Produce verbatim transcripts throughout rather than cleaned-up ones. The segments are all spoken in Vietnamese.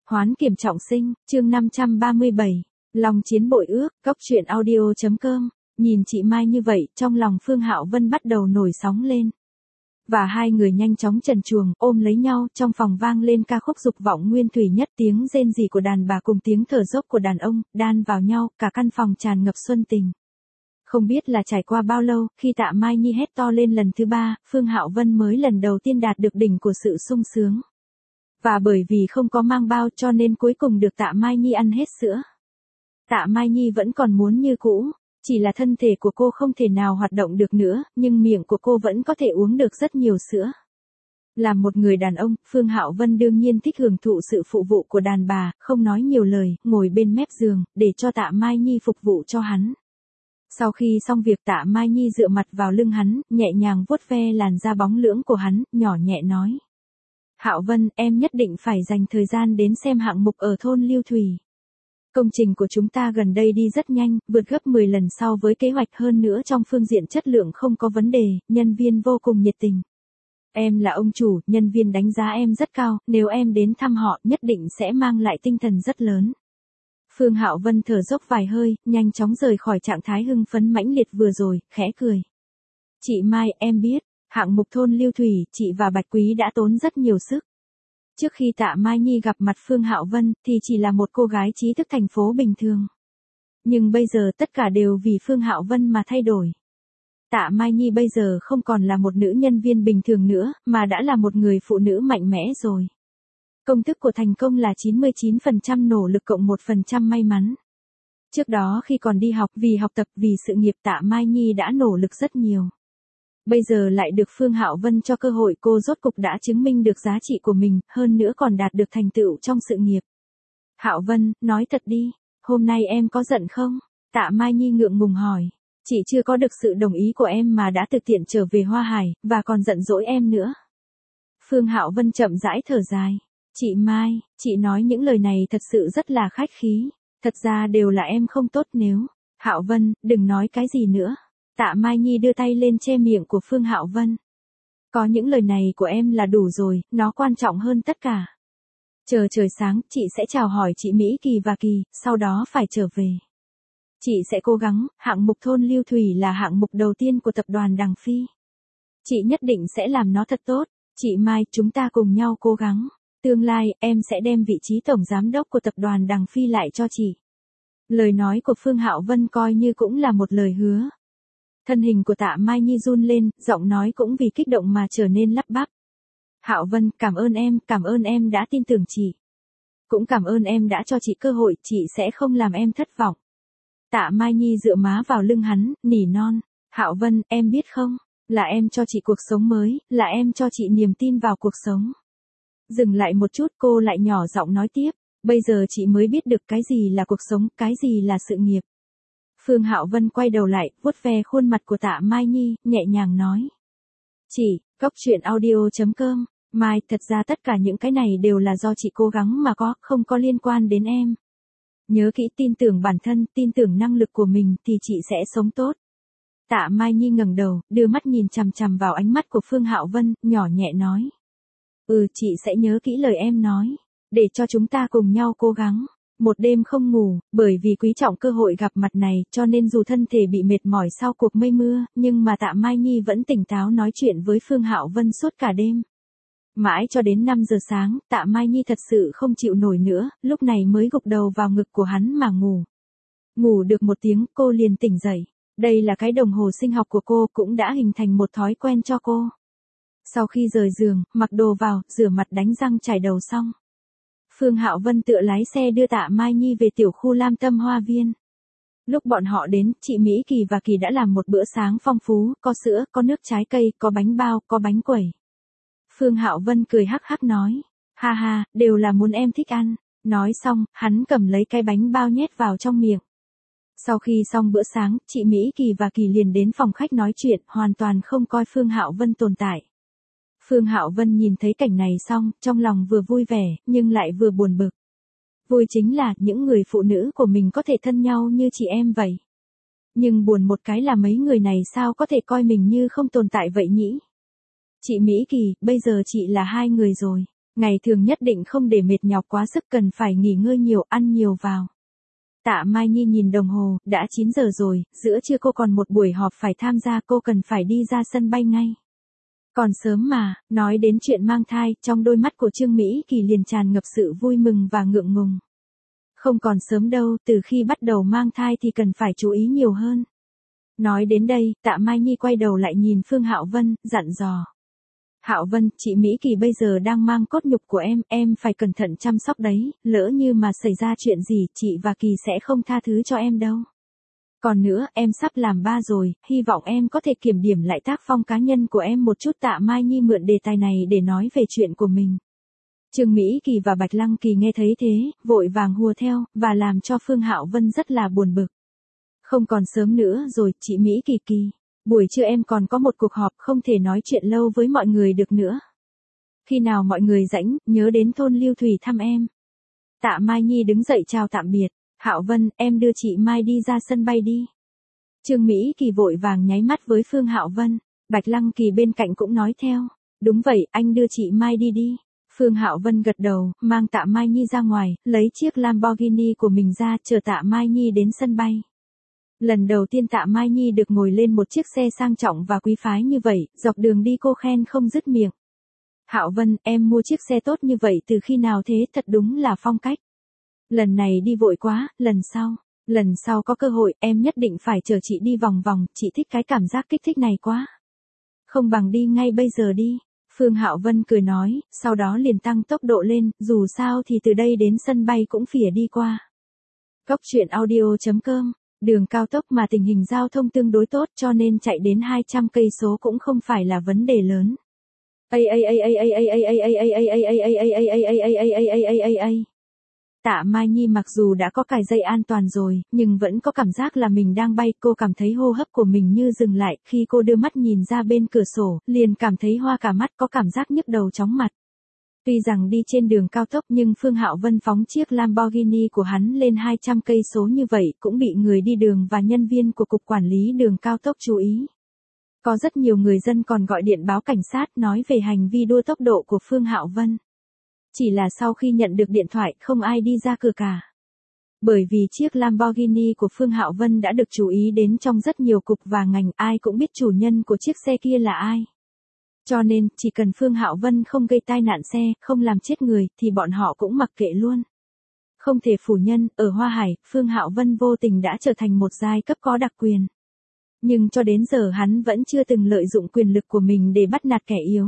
Hoán kiểm trọng sinh, chương năm trăm ba mươi bảy. Lòng chiến bội ước, cóc truyện audio.com. Nhìn chị Mai như vậy, trong lòng Phương Hạo Vân bắt đầu nổi sóng lên. Và hai người nhanh chóng trần truồng, ôm lấy nhau, trong phòng vang lên ca khúc dục vọng nguyên thủy nhất, tiếng rên rỉ của đàn bà cùng tiếng thở dốc của đàn ông, đan vào nhau, cả căn phòng tràn ngập xuân tình. Không biết là trải qua bao lâu, khi Tạ Mai Nhi hét to lên lần thứ ba, Phương Hạo Vân mới lần đầu tiên đạt được đỉnh của sự sung sướng. Và bởi vì không có mang bao cho nên cuối cùng được Tạ Mai Nhi ăn hết sữa. Tạ Mai Nhi vẫn còn muốn như cũ, chỉ là thân thể của cô không thể nào hoạt động được nữa, nhưng miệng của cô vẫn có thể uống được rất nhiều sữa. Làm một người đàn ông, Phương Hạo Vân đương nhiên thích hưởng thụ sự phụ vụ của đàn bà, không nói nhiều lời, ngồi bên mép giường, để cho Tạ Mai Nhi phục vụ cho hắn. Sau khi xong việc, Tạ Mai Nhi dựa mặt vào lưng hắn, nhẹ nhàng vuốt ve làn da bóng lưỡng của hắn, nhỏ nhẹ nói. Hạo Vân, em nhất định phải dành thời gian đến xem hạng mục ở thôn Lưu Thủy. Công trình của chúng ta gần đây đi rất nhanh, vượt gấp mười lần so với kế hoạch, hơn nữa trong phương diện chất lượng không có vấn đề, nhân viên vô cùng nhiệt tình. Em là ông chủ, nhân viên đánh giá em rất cao, nếu em đến thăm họ nhất định sẽ mang lại tinh thần rất lớn. Phương Hạo Vân thở dốc vài hơi, nhanh chóng rời khỏi trạng thái hưng phấn mãnh liệt vừa rồi, khẽ cười. Chị Mai, em biết, hạng mục thôn Lưu Thủy, chị và Bạch Quý đã tốn rất nhiều sức. Trước khi Tạ Mai Nhi gặp mặt Phương Hạo Vân, thì chỉ là một cô gái trí thức thành phố bình thường. Nhưng bây giờ tất cả đều vì Phương Hạo Vân mà thay đổi. Tạ Mai Nhi bây giờ không còn là một nữ nhân viên bình thường nữa, mà đã là một người phụ nữ mạnh mẽ rồi. Công thức của thành công là chín mươi chín phần trăm nỗ lực cộng một phần trăm may mắn. Trước đó khi còn đi học, vì học tập, vì sự nghiệp, Tạ Mai Nhi đã nỗ lực rất nhiều. Bây giờ lại được Phương Hạo Vân cho cơ hội, cô rốt cục đã chứng minh được giá trị của mình, hơn nữa còn đạt được thành tựu trong sự nghiệp. Hạo Vân, nói thật đi, hôm nay em có giận không? Tạ Mai Nhi ngượng ngùng hỏi. Chị chưa có được sự đồng ý của em mà đã thực tiện trở về Hoa Hải, và còn giận dỗi em nữa. Phương Hạo Vân chậm rãi thở dài. Chị Mai, chị nói những lời này thật sự rất là khách khí. Thật ra đều là em không tốt nếu. Hạo Vân, đừng nói cái gì nữa. Tạ Mai Nhi đưa tay lên che miệng của Phương Hạo Vân. Có những lời này của em là đủ rồi, nó quan trọng hơn tất cả. Chờ trời sáng, chị sẽ chào hỏi chị Mỹ Kỳ và Kỳ, sau đó phải trở về. Chị sẽ cố gắng, hạng mục thôn Lưu Thủy là hạng mục đầu tiên của tập đoàn Đằng Phi. Chị nhất định sẽ làm nó thật tốt. Chị Mai, chúng ta cùng nhau cố gắng. Tương lai, em sẽ đem vị trí tổng giám đốc của tập đoàn Đằng Phi lại cho chị. Lời nói của Phương Hạo Vân coi như cũng là một lời hứa. Thân hình của Tạ Mai Nhi run lên, giọng nói cũng vì kích động mà trở nên lắp bắp. Hạo Vân, cảm ơn em, cảm ơn em đã tin tưởng chị. Cũng cảm ơn em đã cho chị cơ hội, chị sẽ không làm em thất vọng. Tạ Mai Nhi dựa má vào lưng hắn, nỉ non. Hạo Vân, em biết không, là em cho chị cuộc sống mới, là em cho chị niềm tin vào cuộc sống. Dừng lại một chút, cô lại nhỏ giọng nói tiếp. Bây giờ chị mới biết được cái gì là cuộc sống, cái gì là sự nghiệp. Phương Hạo Vân quay đầu lại, vuốt ve khuôn mặt của Tạ Mai Nhi, nhẹ nhàng nói. Chị, cóc truyện audio.com, Mai, thật ra tất cả những cái này đều là do chị cố gắng mà có, không có liên quan đến em. Nhớ kỹ, tin tưởng bản thân, tin tưởng năng lực của mình thì chị sẽ sống tốt. Tạ Mai Nhi ngẩng đầu, đưa mắt nhìn chằm chằm vào ánh mắt của Phương Hạo Vân, nhỏ nhẹ nói. Ừ, chị sẽ nhớ kỹ lời em nói, để cho chúng ta cùng nhau cố gắng. Một đêm không ngủ, bởi vì quý trọng cơ hội gặp mặt này, cho nên dù thân thể bị mệt mỏi sau cuộc mây mưa, nhưng mà Tạ Mai Nhi vẫn tỉnh táo nói chuyện với Phương Hạo Vân suốt cả đêm. Mãi cho đến năm giờ sáng, Tạ Mai Nhi thật sự không chịu nổi nữa, lúc này mới gục đầu vào ngực của hắn mà ngủ. Ngủ được một tiếng, cô liền tỉnh dậy. Đây là cái đồng hồ sinh học của cô, cũng đã hình thành một thói quen cho cô. Sau khi rời giường, mặc đồ vào, rửa mặt đánh răng chải đầu xong. Phương Hạo Vân tựa lái xe đưa Tạ Mai Nhi về tiểu khu Lam Tâm Hoa Viên. Lúc bọn họ đến, chị Mỹ Kỳ và Kỳ đã làm một bữa sáng phong phú, có sữa, có nước trái cây, có bánh bao, có bánh quẩy. Phương Hạo Vân cười hắc hắc nói, ha ha, đều là muốn em thích ăn. Nói xong, hắn cầm lấy cái bánh bao nhét vào trong miệng. Sau khi xong bữa sáng, chị Mỹ Kỳ và Kỳ liền đến phòng khách nói chuyện, hoàn toàn không coi Phương Hạo Vân tồn tại. Phương Hạo Vân nhìn thấy cảnh này xong, trong lòng vừa vui vẻ, nhưng lại vừa buồn bực. Vui chính là, những người phụ nữ của mình có thể thân nhau như chị em vậy. Nhưng buồn một cái là mấy người này sao có thể coi mình như không tồn tại vậy nhỉ? Chị Mỹ Kỳ, bây giờ chị là hai người rồi. Ngày thường nhất định không để mệt nhọc quá sức, cần phải nghỉ ngơi nhiều, ăn nhiều vào. Tạ Mai Nhi nhìn đồng hồ, đã chín giờ rồi, giữa trưa cô còn một buổi họp phải tham gia, cô cần phải đi ra sân bay ngay. Còn sớm mà, nói đến chuyện mang thai, trong đôi mắt của Trương Mỹ Kỳ liền tràn ngập sự vui mừng và ngượng ngùng. Không còn sớm đâu, từ khi bắt đầu mang thai thì cần phải chú ý nhiều hơn. Nói đến đây, Tạ Mai Nhi quay đầu lại nhìn Phương Hạo Vân, dặn dò. Hạo Vân, chị Mỹ Kỳ bây giờ đang mang cốt nhục của em, em phải cẩn thận chăm sóc đấy, lỡ như mà xảy ra chuyện gì, chị và Kỳ sẽ không tha thứ cho em đâu. Còn nữa, em sắp làm ba rồi, hy vọng em có thể kiểm điểm lại tác phong cá nhân của em một chút. Tạ Mai Nhi mượn đề tài này để nói về chuyện của mình. Trương Mỹ Kỳ và Bạch Lăng Kỳ nghe thấy thế, vội vàng hùa theo, và làm cho Phương Hạo Vân rất là buồn bực. Không còn sớm nữa rồi, chị Mỹ Kỳ Kỳ. Buổi trưa em còn có một cuộc họp, không thể nói chuyện lâu với mọi người được nữa. Khi nào mọi người rảnh, nhớ đến thôn Lưu Thủy thăm em. Tạ Mai Nhi đứng dậy chào tạm biệt. Hạo Vân, em đưa chị Mai đi ra sân bay đi. Trương Mỹ Kỳ vội vàng nháy mắt với Phương Hạo Vân. Bạch Lăng Kỳ bên cạnh cũng nói theo. Đúng vậy, anh đưa chị Mai đi đi. Phương Hạo Vân gật đầu, mang Tạ Mai Nhi ra ngoài, lấy chiếc Lamborghini của mình ra, chờ Tạ Mai Nhi đến sân bay. Lần đầu tiên Tạ Mai Nhi được ngồi lên một chiếc xe sang trọng và quý phái như vậy, dọc đường đi cô khen không dứt miệng. Hạo Vân, em mua chiếc xe tốt như vậy từ khi nào thế, thật đúng là phong cách. Lần này đi vội quá, lần sau, lần sau có cơ hội, em nhất định phải chở chị đi vòng vòng, chị thích cái cảm giác kích thích này quá. Không bằng đi ngay bây giờ đi. Phương Hạo Vân cười nói, sau đó liền tăng tốc độ lên, dù sao thì từ đây đến sân bay cũng phỉa đi qua. Cốc truyện audio chấm com. Đường cao tốc mà tình hình giao thông tương đối tốt cho nên chạy đến hai trăm cây số cũng không phải là vấn đề lớn. Tạ Mai Nhi mặc dù đã có cài dây an toàn rồi, nhưng vẫn có cảm giác là mình đang bay, cô cảm thấy hô hấp của mình như dừng lại, khi cô đưa mắt nhìn ra bên cửa sổ, liền cảm thấy hoa cả mắt, có cảm giác nhức đầu chóng mặt. Tuy rằng đi trên đường cao tốc nhưng Phương Hạo Vân phóng chiếc Lamborghini của hắn lên hai trăm cây số như vậy cũng bị người đi đường và nhân viên của Cục Quản lý Đường Cao tốc chú ý. Có rất nhiều người dân còn gọi điện báo cảnh sát nói về hành vi đua tốc độ của Phương Hạo Vân. Chỉ là sau khi nhận được điện thoại không ai đi ra cửa cả. Bởi vì chiếc Lamborghini của Phương Hạo Vân đã được chú ý đến trong rất nhiều cục và ngành, ai cũng biết chủ nhân của chiếc xe kia là ai. Cho nên, chỉ cần Phương Hạo Vân không gây tai nạn xe, không làm chết người, thì bọn họ cũng mặc kệ luôn. Không thể phủ nhận, ở Hoa Hải, Phương Hạo Vân vô tình đã trở thành một giai cấp có đặc quyền. Nhưng cho đến giờ hắn vẫn chưa từng lợi dụng quyền lực của mình để bắt nạt kẻ yếu.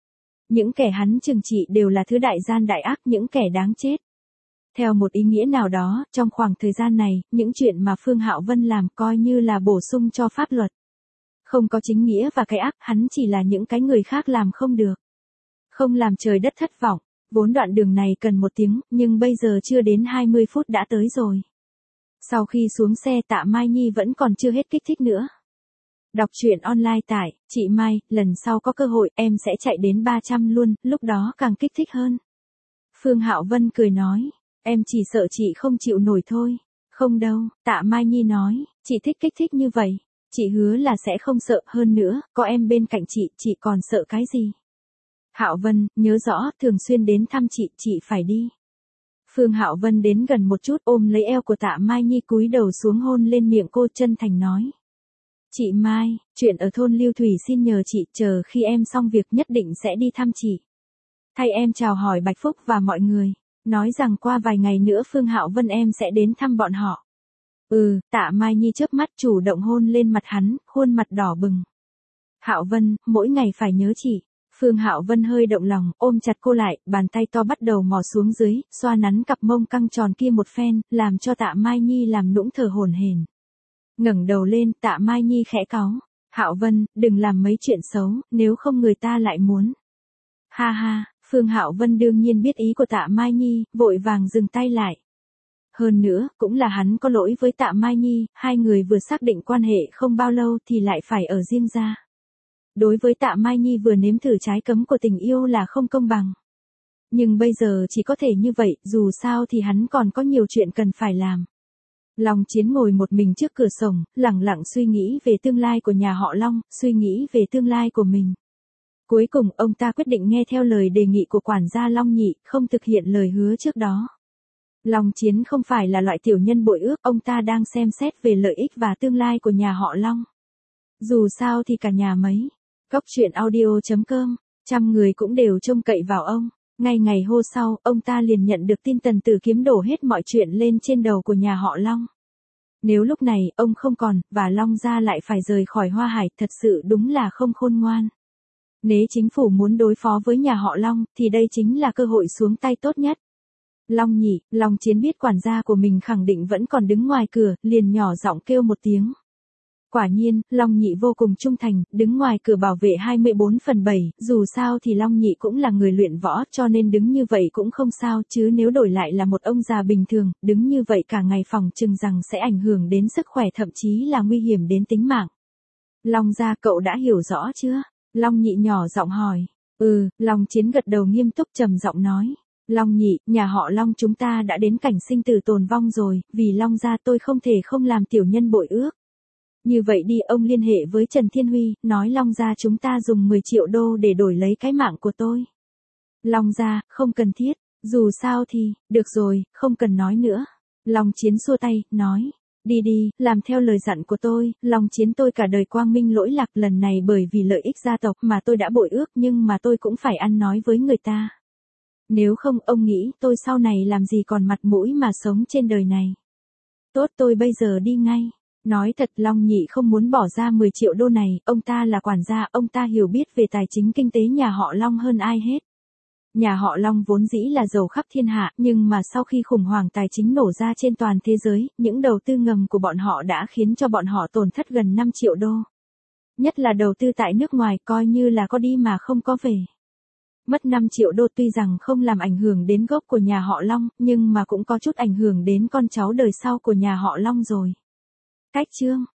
Những kẻ hắn trừng trị đều là thứ đại gian đại ác, những kẻ đáng chết. Theo một ý nghĩa nào đó, trong khoảng thời gian này, những chuyện mà Phương Hạo Vân làm coi như là bổ sung cho pháp luật. Không có chính nghĩa và cái ác, hắn chỉ là những cái người khác làm không được. Không làm trời đất thất vọng, vốn đoạn đường này cần một tiếng, nhưng bây giờ chưa đến hai mươi phút đã tới rồi. Sau khi xuống xe Tạ Mai Nhi vẫn còn chưa hết kích thích nữa. Đọc truyện online tại, chị Mai, lần sau có cơ hội em sẽ chạy đến ba trăm luôn, lúc đó càng kích thích hơn. Phương Hạo Vân cười nói, em chỉ sợ chị không chịu nổi thôi. Không đâu, Tạ Mai Nhi nói, chị thích kích thích như vậy. Chị hứa là sẽ không sợ, hơn nữa, có em bên cạnh chị, chị còn sợ cái gì? Hạo Vân, nhớ rõ, thường xuyên đến thăm chị, chị phải đi. Phương Hạo Vân đến gần một chút ôm lấy eo của Tạ Mai Nhi cúi đầu xuống hôn lên miệng cô, chân thành nói. Chị Mai, chuyện ở thôn Lưu Thủy xin nhờ chị, chờ khi em xong việc nhất định sẽ đi thăm chị. Thay em chào hỏi Bạch Phúc và mọi người, nói rằng qua vài ngày nữa Phương Hạo Vân em sẽ đến thăm bọn họ. Ừ, Tạ Mai Nhi chớp mắt chủ động hôn lên mặt hắn, khuôn mặt đỏ bừng. Hạo Vân, mỗi ngày phải nhớ chị. Phương Hạo Vân hơi động lòng, ôm chặt cô lại, bàn tay to bắt đầu mò xuống dưới, xoa nắn cặp mông căng tròn kia một phen, làm cho Tạ Mai Nhi làm nũng thở hổn hển. Ngẩng đầu lên, Tạ Mai Nhi khẽ cáu. Hạo Vân, đừng làm mấy chuyện xấu, nếu không người ta lại muốn. Ha ha, Phương Hạo Vân đương nhiên biết ý của Tạ Mai Nhi, vội vàng dừng tay lại. Hơn nữa, cũng là hắn có lỗi với Tạ Mai Nhi, hai người vừa xác định quan hệ không bao lâu thì lại phải ở riêng ra. Đối với Tạ Mai Nhi vừa nếm thử trái cấm của tình yêu là không công bằng. Nhưng bây giờ chỉ có thể như vậy, dù sao thì hắn còn có nhiều chuyện cần phải làm. Long Chiến ngồi một mình trước cửa sổng, lặng lặng suy nghĩ về tương lai của nhà họ Long, suy nghĩ về tương lai của mình. Cuối cùng ông ta quyết định nghe theo lời đề nghị của quản gia Long Nhị, không thực hiện lời hứa trước đó. Long Chiến không phải là loại tiểu nhân bội ước, ông ta đang xem xét về lợi ích và tương lai của nhà họ Long. Dù sao thì cả nhà mấy. Cốc truyện audio chấm com, trăm người cũng đều trông cậy vào ông. Ngay ngày hôm sau, ông ta liền nhận được tin Tần Tử Kiếm đổ hết mọi chuyện lên trên đầu của nhà họ Long. Nếu lúc này ông không còn, và Long gia lại phải rời khỏi Hoa Hải, thật sự đúng là không khôn ngoan. Nếu chính phủ muốn đối phó với nhà họ Long, thì đây chính là cơ hội xuống tay tốt nhất. Long Nhị, Long Chiến biết quản gia của mình khẳng định vẫn còn đứng ngoài cửa, liền nhỏ giọng kêu một tiếng. Quả nhiên, Long Nhị vô cùng trung thành, đứng ngoài cửa bảo vệ hai mươi bốn phần bảy, dù sao thì Long Nhị cũng là người luyện võ cho nên đứng như vậy cũng không sao, chứ nếu đổi lại là một ông già bình thường, đứng như vậy cả ngày phòng chừng rằng sẽ ảnh hưởng đến sức khỏe, thậm chí là nguy hiểm đến tính mạng. Long gia, cậu đã hiểu rõ chưa? Long Nhị nhỏ giọng hỏi. Ừ, Long Chiến gật đầu nghiêm túc trầm giọng nói. Long Nhị, nhà họ Long chúng ta đã đến cảnh sinh tử tồn vong rồi, vì Long gia tôi không thể không làm tiểu nhân bội ước. Như vậy đi, ông liên hệ với Trần Thiên Huy, nói Long gia chúng ta dùng mười triệu đô để đổi lấy cái mạng của tôi. Long gia, không cần thiết, dù sao thì, được rồi, không cần nói nữa. Long Chiến xua tay, nói, đi đi, làm theo lời dặn của tôi, Long Chiến tôi cả đời quang minh lỗi lạc, lần này bởi vì lợi ích gia tộc mà tôi đã bội ước, nhưng mà tôi cũng phải ăn nói với người ta. Nếu không, ông nghĩ tôi sau này làm gì còn mặt mũi mà sống trên đời này. Tốt, tôi bây giờ đi ngay. Nói thật, Long Nhị không muốn bỏ ra mười triệu đô này, ông ta là quản gia, ông ta hiểu biết về tài chính kinh tế nhà họ Long hơn ai hết. Nhà họ Long vốn dĩ là giàu khắp thiên hạ, nhưng mà sau khi khủng hoảng tài chính nổ ra trên toàn thế giới, những đầu tư ngầm của bọn họ đã khiến cho bọn họ tổn thất gần năm triệu đô. Nhất là đầu tư tại nước ngoài, coi như là có đi mà không có về. Mất năm triệu đô tuy rằng không làm ảnh hưởng đến gốc của nhà họ Long, nhưng mà cũng có chút ảnh hưởng đến con cháu đời sau của nhà họ Long rồi. Cách chương